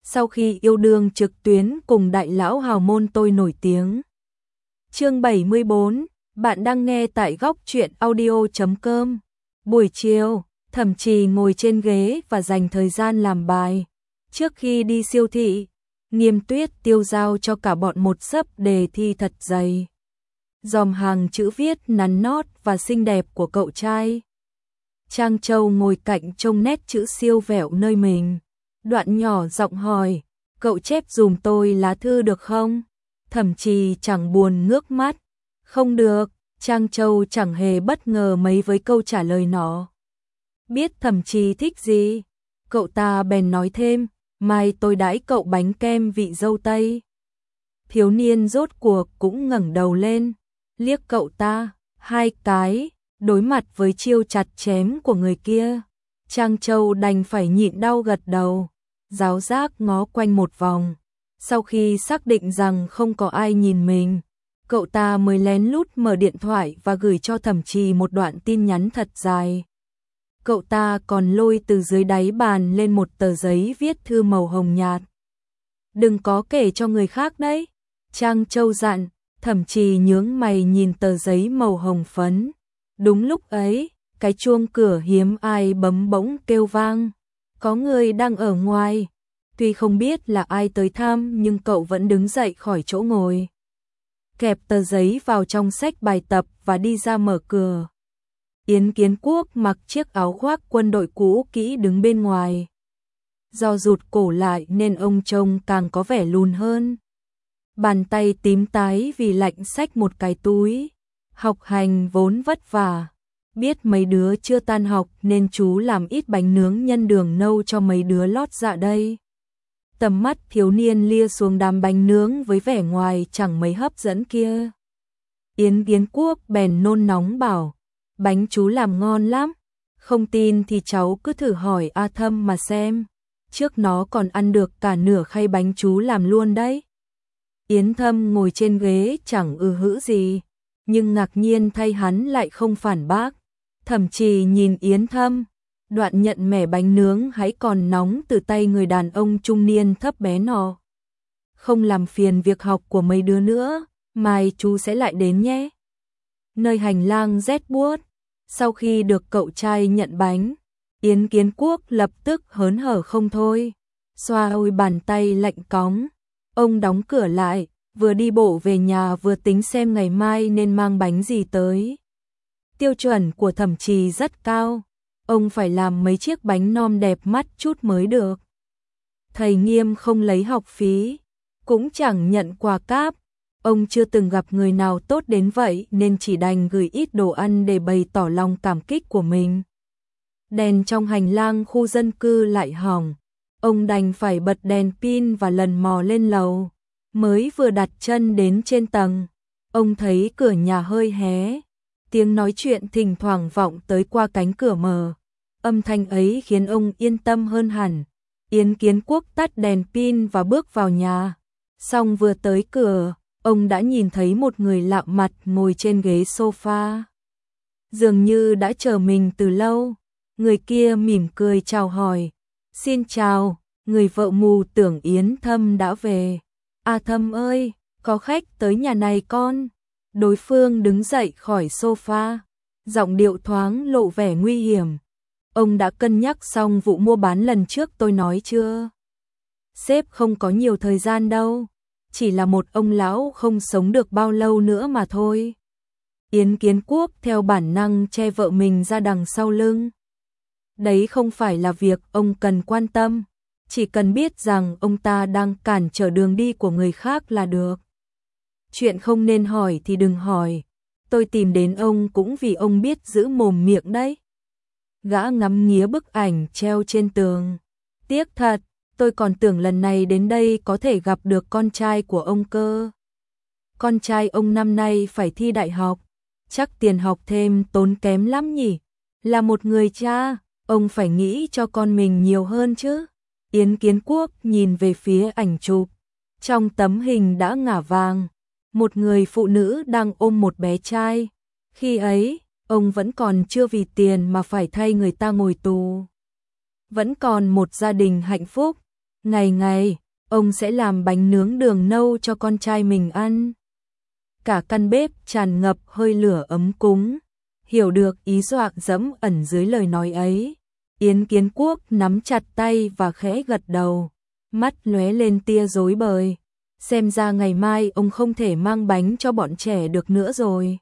sau khi yêu đương trực tuyến cùng đại lão hào môn tôi nổi tiếng. Chương 74, bạn đang nghe tại góc truyện audio.com. Buổi chiều, Thẩm Trì ngồi trên ghế và dành thời gian làm bài. Trước khi đi siêu thị, Nghiêm Tuyết tiêu giao cho cả bọn một xấp đề thi thật dày. Dòm hàng chữ viết nắn nót và xinh đẹp của cậu trai. Trang Châu ngồi cạnh trông nét chữ siêu vẹo nơi mình. Đoạn nhỏ giọng hỏi, cậu chép dùm tôi lá thư được không? Thẩm Trì chẳng buồn ngước mắt. Không được, Trang Châu chẳng hề bất ngờ mấy với câu trả lời nó. Biết Thẩm Trì thích gì, cậu ta bèn nói thêm, mai tôi đãi cậu bánh kem vị dâu tây. Thiếu niên rốt cuộc cũng ngẩng đầu lên, liếc cậu ta, hai cái, đối mặt với chiêu chặt chém của người kia. Trang Châu đành phải nhịn đau gật đầu, giáo giác ngó quanh một vòng. Sau khi xác định rằng không có ai nhìn mình, cậu ta mới lén lút mở điện thoại và gửi cho Thẩm Trì một đoạn tin nhắn thật dài. Cậu ta còn lôi từ dưới đáy bàn lên một tờ giấy viết thư màu hồng nhạt. Đừng có kể cho người khác đấy, Trang Châu dặn. Thẩm Trì nhướng mày nhìn tờ giấy màu hồng phấn. Đúng lúc ấy, cái chuông cửa hiếm ai bấm bỗng kêu vang. Có người đang ở ngoài. Tuy không biết là ai tới thăm nhưng cậu vẫn đứng dậy khỏi chỗ ngồi. Kẹp tờ giấy vào trong sách bài tập và đi ra mở cửa. Yến Kiến Quốc mặc chiếc áo khoác quân đội cũ kỹ đứng bên ngoài. Do rụt cổ lại nên ông trông càng có vẻ lùn hơn. Bàn tay tím tái vì lạnh xách một cái túi. Học hành vốn vất vả. Biết mấy đứa chưa tan học nên chú làm ít bánh nướng nhân đường nâu cho mấy đứa lót dạ đây. Tầm mắt thiếu niên lia xuống đám bánh nướng với vẻ ngoài chẳng mấy hấp dẫn kia. Yến Kiến Quốc bèn nôn nóng bảo, bánh chú làm ngon lắm. Không tin thì cháu cứ thử hỏi A Thâm mà xem. Trước nó còn ăn được cả nửa khay bánh chú làm luôn đấy. Yến Thâm ngồi trên ghế chẳng hữ gì, nhưng ngạc nhiên thay hắn lại không phản bác. Thẩm Trì nhìn Yến Thâm, đoạn nhận mẻ bánh nướng hãy còn nóng từ tay người đàn ông trung niên thấp bé nọ. Không làm phiền việc học của mấy đứa nữa, mai chú sẽ lại đến nhé. Nơi hành lang rét buốt, sau khi được cậu trai nhận bánh, Yến Kiến Quốc lập tức hớn hở không thôi, xoa ôi bàn tay lạnh cóng. Ông đóng cửa lại, vừa đi bộ về nhà vừa tính xem ngày mai nên mang bánh gì tới. Tiêu chuẩn của Thẩm Trì rất cao, ông phải làm mấy chiếc bánh non đẹp mắt chút mới được. Thầy Nghiêm không lấy học phí, cũng chẳng nhận quà cáp. Ông chưa từng gặp người nào tốt đến vậy nên chỉ đành gửi ít đồ ăn để bày tỏ lòng cảm kích của mình. Đèn trong hành lang khu dân cư lại hỏng. Ông đành phải bật đèn pin và lần mò lên lầu. Mới vừa đặt chân đến trên tầng, ông thấy cửa nhà hơi hé. Tiếng nói chuyện thỉnh thoảng vọng tới qua cánh cửa mở. Âm thanh ấy khiến ông yên tâm hơn hẳn. Yến Kiến Quốc tắt đèn pin và bước vào nhà. Xong vừa tới cửa, ông đã nhìn thấy một người lạ mặt ngồi trên ghế sofa. Dường như đã chờ mình từ lâu. Người kia mỉm cười chào hỏi. Xin chào, người vợ mù tưởng Yến Thâm đã về. À Thâm ơi, có khách tới nhà này con. Đối phương đứng dậy khỏi sofa, giọng điệu thoáng lộ vẻ nguy hiểm. Ông đã cân nhắc xong vụ mua bán lần trước tôi nói chưa? Sếp không có nhiều thời gian đâu, chỉ là một ông lão không sống được bao lâu nữa mà thôi. Yến Kiến Quốc theo bản năng che vợ mình ra đằng sau lưng. Đấy không phải là việc ông cần quan tâm, chỉ cần biết rằng ông ta đang cản trở đường đi của người khác là được. Chuyện không nên hỏi thì đừng hỏi, tôi tìm đến ông cũng vì ông biết giữ mồm miệng đấy. Gã ngắm nghía bức ảnh treo trên tường. Tiếc thật, tôi còn tưởng lần này đến đây có thể gặp được con trai của ông cơ. Con trai ông năm nay phải thi đại học, chắc tiền học thêm tốn kém lắm nhỉ. Là một người cha, ông phải nghĩ cho con mình nhiều hơn chứ. Yến Kiến Quốc nhìn về phía ảnh chụp. Trong tấm hình đã ngả vàng, một người phụ nữ đang ôm một bé trai. Khi ấy, ông vẫn còn chưa vì tiền mà phải thay người ta ngồi tù. Vẫn còn một gia đình hạnh phúc. Ngày ngày, ông sẽ làm bánh nướng đường nâu cho con trai mình ăn. Cả căn bếp tràn ngập hơi lửa ấm cúng. Hiểu được ý dọa dẫm ẩn dưới lời nói ấy, Yến Kiến Quốc nắm chặt tay và khẽ gật đầu, mắt lóe lên tia rối bời. Xem ra ngày mai ông không thể mang bánh cho bọn trẻ được nữa rồi.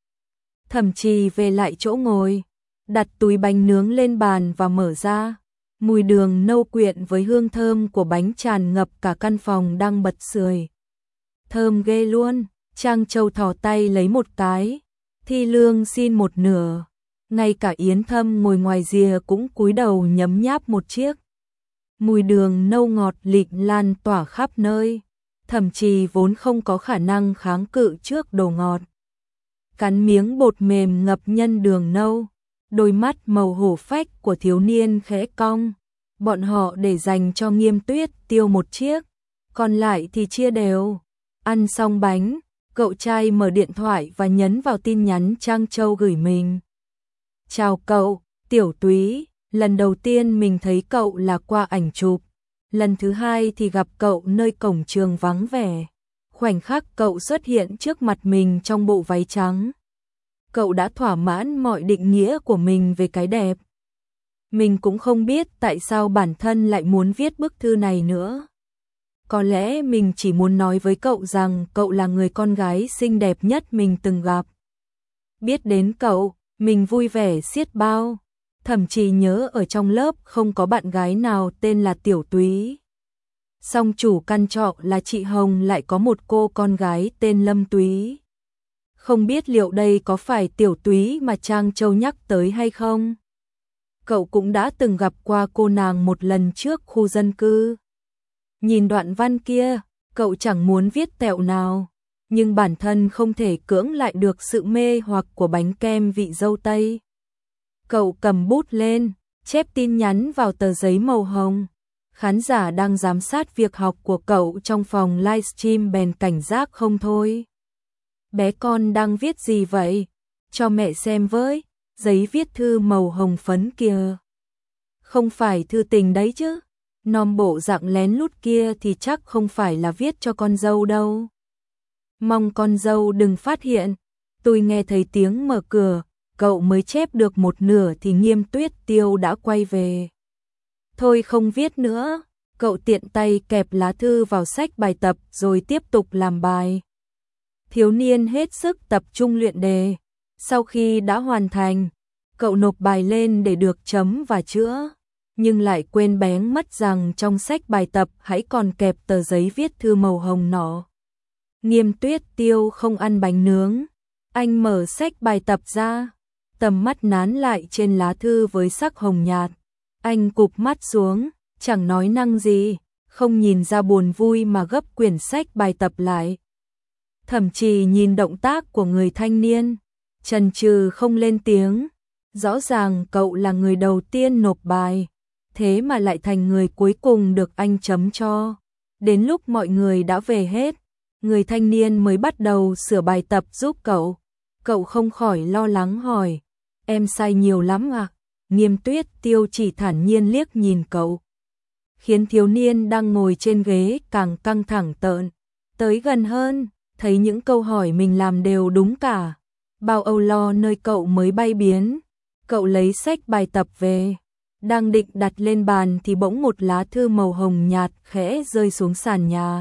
Thẩm Trì về lại chỗ ngồi, đặt túi bánh nướng lên bàn và mở ra. Mùi đường nâu quyện với hương thơm của bánh tràn ngập cả căn phòng đang bật sưởi. Thơm ghê luôn. Trang Châu thò tay lấy một cái, Thi Lương xin một nửa. Ngay cả Yến Thâm ngồi ngoài rìa cũng cúi đầu nhấm nháp một chiếc. Mùi đường nâu ngọt lịm lan tỏa khắp nơi. Thẩm Trì vốn không có khả năng kháng cự trước đồ ngọt. Cắn miếng bột mềm ngập nhân đường nâu, đôi mắt màu hổ phách của thiếu niên khẽ cong. Bọn họ để dành cho Nghiêm Tuyết Tiêu một chiếc, còn lại thì chia đều. Ăn xong bánh, cậu trai mở điện thoại và nhấn vào tin nhắn Trang Châu gửi mình. Chào cậu, Tiểu Túy, lần đầu tiên mình thấy cậu là qua ảnh chụp. Lần thứ hai thì gặp cậu nơi cổng trường vắng vẻ. Khoảnh khắc cậu xuất hiện trước mặt mình trong bộ váy trắng. Cậu đã thỏa mãn mọi định nghĩa của mình về cái đẹp. Mình cũng không biết tại sao bản thân lại muốn viết bức thư này nữa. Có lẽ mình chỉ muốn nói với cậu rằng cậu là người con gái xinh đẹp nhất mình từng gặp. Biết đến cậu, mình vui vẻ xiết bao. Thậm chí nhớ ở trong lớp không có bạn gái nào tên là Tiểu Túy. Song chủ căn trọ là chị Hồng lại có một cô con gái tên Lâm Túy. Không biết liệu đây có phải Tiểu Túy mà Trang Châu nhắc tới hay không? Cậu cũng đã từng gặp qua cô nàng một lần trước khu dân cư. Nhìn đoạn văn kia, cậu chẳng muốn viết tẹo nào, nhưng bản thân không thể cưỡng lại được sự mê hoặc của bánh kem vị dâu tây. Cậu cầm bút lên, chép tin nhắn vào tờ giấy màu hồng. Khán giả đang giám sát việc học của cậu trong phòng livestream bèn cảnh giác không thôi. Bé con đang viết gì vậy? Cho mẹ xem với, giấy viết thư màu hồng phấn kìa. Không phải thư tình đấy chứ? Nom bộ dạng lén lút kia thì chắc không phải là viết cho con dâu đâu. Mong con dâu đừng phát hiện. Tôi nghe thấy tiếng mở cửa, cậu mới chép được một nửa thì Nghiêm Tuyết Tiêu đã quay về. Thôi không viết nữa, cậu tiện tay kẹp lá thư vào sách bài tập rồi tiếp tục làm bài. Thiếu niên hết sức tập trung luyện đề. Sau khi đã hoàn thành, cậu nộp bài lên để được chấm và chữa. Nhưng lại quên bén mất rằng trong sách bài tập hãy còn kẹp tờ giấy viết thư màu hồng nọ. Nghiêm Tuyết Tiêu không ăn bánh nướng. Anh mở sách bài tập ra, tầm mắt nán lại trên lá thư với sắc hồng nhạt. Anh cụp mắt xuống, chẳng nói năng gì, không nhìn ra buồn vui mà gấp quyển sách bài tập lại. Thậm chí nhìn động tác của người thanh niên, chần chừ không lên tiếng. Rõ ràng cậu là người đầu tiên nộp bài, thế mà lại thành người cuối cùng được anh chấm cho. Đến lúc mọi người đã về hết, người thanh niên mới bắt đầu sửa bài tập giúp cậu. Cậu không khỏi lo lắng hỏi, em sai nhiều lắm à? Nghiêm Tuyết Tiêu chỉ thản nhiên liếc nhìn cậu, khiến thiếu niên đang ngồi trên ghế càng căng thẳng tợn. Tới gần hơn, thấy những câu hỏi mình làm đều đúng cả. Bao âu lo nơi cậu mới bay biến. Cậu lấy sách bài tập về, đang định đặt lên bàn thì bỗng một lá thư màu hồng nhạt khẽ rơi xuống sàn nhà.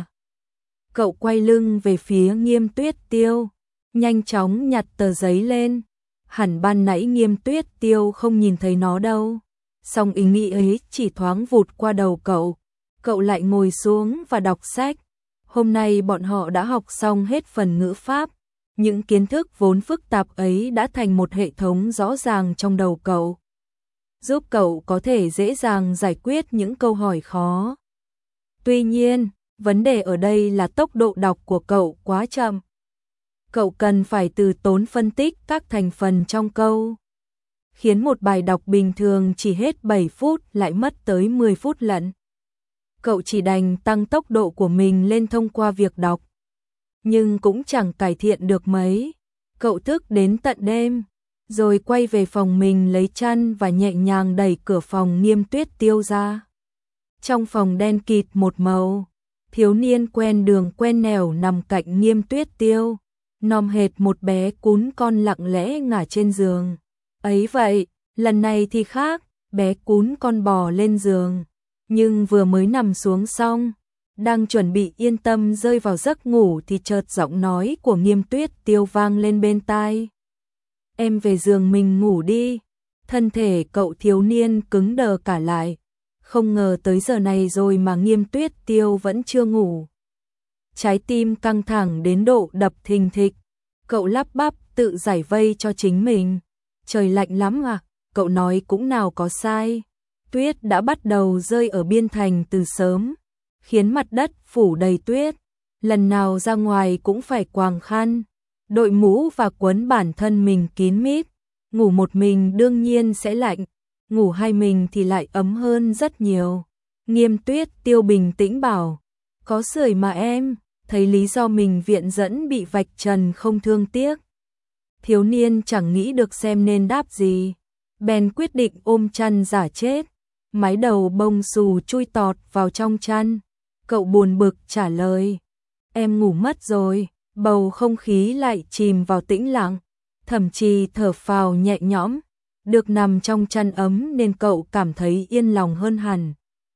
Cậu quay lưng về phía Nghiêm Tuyết Tiêu, nhanh chóng nhặt tờ giấy lên. Hẳn ban nãy Nghiêm Tuyết Tiêu không nhìn thấy nó đâu. Song ý nghĩ ấy chỉ thoáng vụt qua đầu cậu. Cậu lại ngồi xuống và đọc sách. Hôm nay bọn họ đã học xong hết phần ngữ pháp. Những kiến thức vốn phức tạp ấy đã thành một hệ thống rõ ràng trong đầu cậu, giúp cậu có thể dễ dàng giải quyết những câu hỏi khó. Tuy nhiên, vấn đề ở đây là tốc độ đọc của cậu quá chậm. Cậu cần phải từ tốn phân tích các thành phần trong câu, khiến một bài đọc bình thường chỉ hết 7 phút lại mất tới 10 phút lận. Cậu chỉ đành tăng tốc độ của mình lên thông qua việc đọc, nhưng cũng chẳng cải thiện được mấy. Cậu thức đến tận đêm, rồi quay về phòng mình lấy chăn và nhẹ nhàng đẩy cửa phòng Nghiêm Tuyết Tiêu ra. Trong phòng đen kịt một màu, thiếu niên quen đường quen nẻo nằm cạnh Nghiêm Tuyết Tiêu, nom hệt một bé cún con lặng lẽ ngả trên giường. Ấy vậy, lần này thì khác, bé cún con bò lên giường, nhưng vừa mới nằm xuống xong, đang chuẩn bị yên tâm rơi vào giấc ngủ thì chợt giọng nói của Nghiêm Tuyết Tiêu vang lên bên tai. Em về giường mình ngủ đi. Thân thể cậu thiếu niên cứng đờ cả lại, không ngờ tới giờ này rồi mà Nghiêm Tuyết Tiêu vẫn chưa ngủ. Trái tim căng thẳng đến độ đập thình thịch, cậu lắp bắp tự giải vây cho chính mình. Trời lạnh lắm à, cậu nói cũng nào có sai. Tuyết đã bắt đầu rơi ở biên thành từ sớm, khiến mặt đất phủ đầy tuyết. Lần nào ra ngoài cũng phải quàng khăn, đội mũ và quấn bản thân mình kín mít. Ngủ một mình đương nhiên sẽ lạnh, ngủ hai mình thì lại ấm hơn rất nhiều. Nghiêm Tuyết Tiêu bình tĩnh bảo, có sưởi mà em, thấy lý do mình viện dẫn bị vạch trần không thương tiếc. Thiếu niên chẳng nghĩ được xem nên đáp gì, bèn quyết định ôm chăn giả chết, mái đầu bông xù chui tọt vào trong chăn. Cậu buồn bực trả lời, em ngủ mất rồi. Bầu không khí lại chìm vào tĩnh lặng, thậm chí thở phào nhẹ nhõm, được nằm trong chăn ấm nên cậu cảm thấy yên lòng hơn hẳn.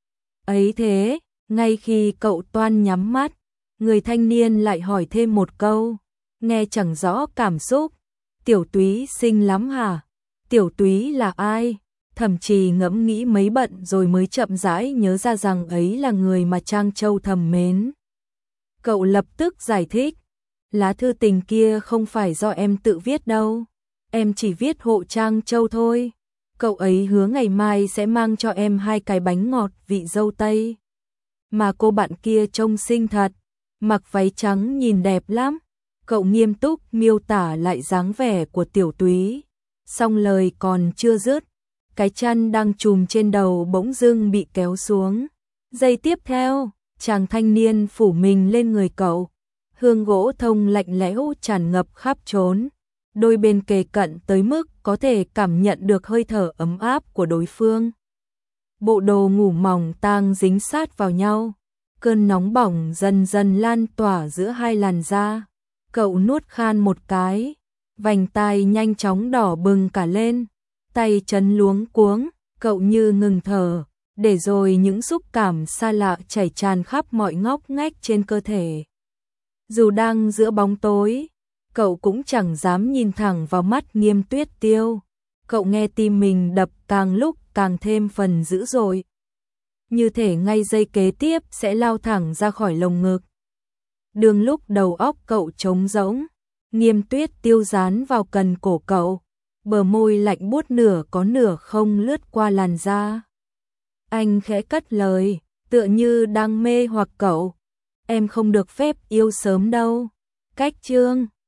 Ấy thế, ngay khi cậu toan nhắm mắt, người thanh niên lại hỏi thêm một câu, nghe chẳng rõ cảm xúc, Tiểu Túy xinh lắm hả? Tiểu Túy là ai? Thậm chí ngẫm nghĩ mấy bận rồi mới chậm rãi nhớ ra rằng ấy là người mà Trang Châu thầm mến. Cậu lập tức giải thích, lá thư tình kia không phải do em tự viết đâu, em chỉ viết hộ Trang Châu thôi. Cậu ấy hứa ngày mai sẽ mang cho em 2 cái bánh ngọt vị dâu tây. Mà cô bạn kia trông xinh thật, mặc váy trắng nhìn đẹp lắm. Cậu nghiêm túc miêu tả lại dáng vẻ của Tiểu Túy. Xong lời còn chưa dứt, cái chăn đang trùm trên đầu bỗng dưng bị kéo xuống. Giây tiếp theo, chàng thanh niên phủ mình lên người cậu. Hương gỗ thông lạnh lẽo tràn ngập khắp trốn. Đôi bên kề cận tới mức có thể cảm nhận được hơi thở ấm áp của đối phương. Bộ đồ ngủ mỏng tang dính sát vào nhau. Cơn nóng bỏng dần dần lan tỏa giữa hai làn da. Cậu nuốt khan một cái, vành tai nhanh chóng đỏ bừng cả lên. Tay chân luống cuống, cậu như ngừng thở, để rồi những xúc cảm xa lạ chảy tràn khắp mọi ngóc ngách trên cơ thể. Dù đang giữa bóng tối, cậu cũng chẳng dám nhìn thẳng vào mắt Nghiêm Tuyết Tiêu. Cậu nghe tim mình đập càng lúc càng thêm phần dữ dội. Như thể ngay giây kế tiếp sẽ lao thẳng ra khỏi lồng ngực. Đường lúc đầu óc cậu trống rỗng, Nghiêm Tuyết Tiêu dán vào cần cổ cậu. Bờ môi lạnh buốt nửa có nửa không lướt qua làn da. Anh khẽ cất lời, tựa như đang mê hoặc cậu. Em không được phép yêu sớm đâu. Cách chương